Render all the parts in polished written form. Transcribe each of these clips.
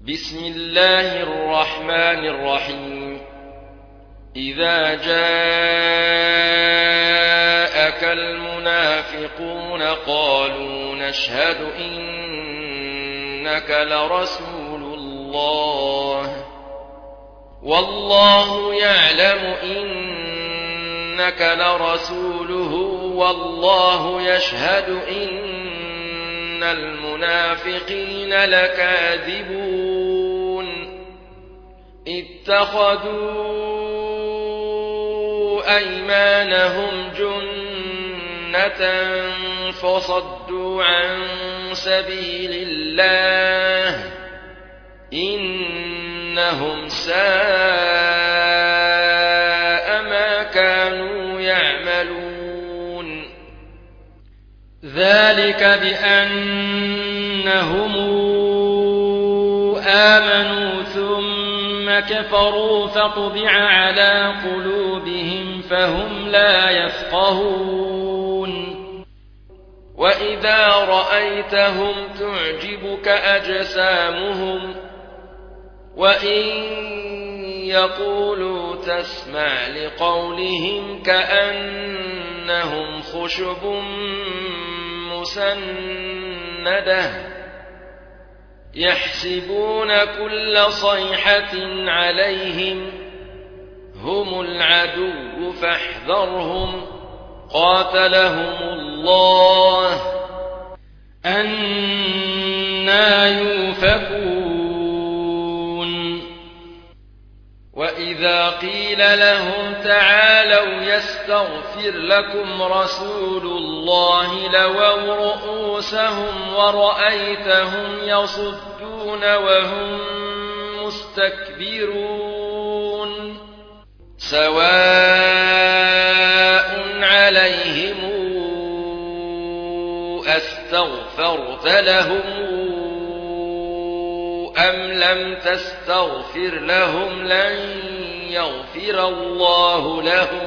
بسم الله الرحمن الرحيم إذا جاءك المنافقون قالوا نشهد إنك لرسول الله والله يعلم إنك لرسوله والله يشهد إن المنافقين لكاذبون اتخذوا أيمانهم جنة فصدوا عن سبيل الله إنهم ساء ما كانوا يعملون ذلك بأنهم آمنوا ثم كفروا فطبع على قلوبهم فهم لا يفقهون وإذا رأيتهم تعجبك أجسامهم وإن يقولوا تسمع لقولهم كأنهم خشب مسندة يحسبون كل صيحة عليهم هم العدو فاحذرهم قاتلهم الله أنى يؤفكون وإذا قيل لهم تعالوا يستغفر لكم رسول الله لووا رؤوسهم ورأيتهم يصدون وهم مستكبرون سواء عليهم أستغفرت لهم أم لم تستغفر لهم لن يغفر الله لهم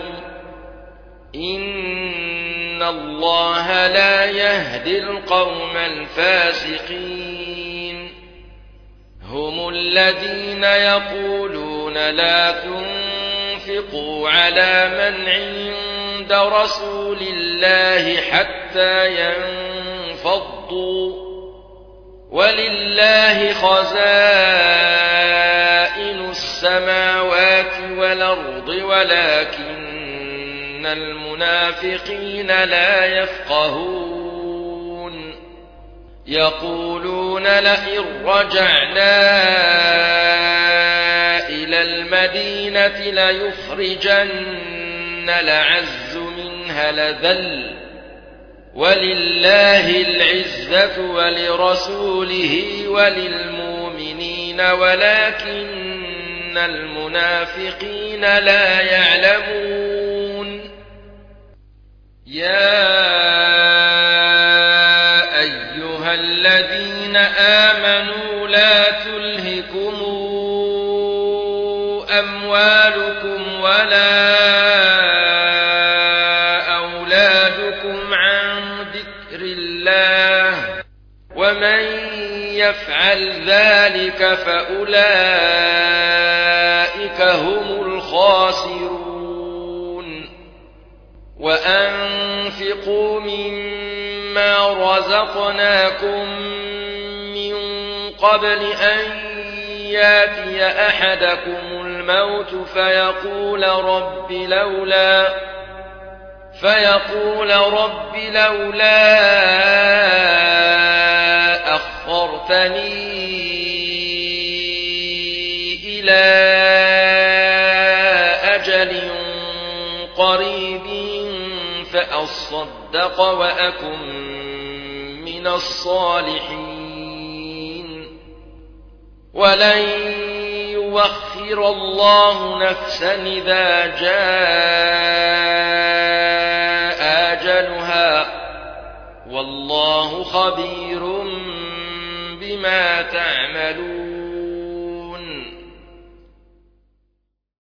إن الله لا يهدي القوم الفاسقين هم الذين يقولون لا تنفقوا على من عند رسول الله حتى ينفضوا ولله خزائن السماوات والأرض ولكن المنافقين لا يفقهون يقولون لئن رجعنا إلى المدينة ليخرجن الأعز منها الأذل ولله العزة ولرسوله وللمؤمنين ولكن المنافقين لا يعلمون يا أيها الذين آمنوا لا تلهكم أموالكم ولا ومن يفعل ذلك فأولئك هم الخاسرون وأنفقوا مما رزقناكم من قبل أن ياتي أحدكم الموت فيقول رب لولا أخرتني إلى أجل قريب فأصدق وأكن من الصالحين ولن يؤخر الله نفسا إذا جاء أجلها والله خبير بما تعملون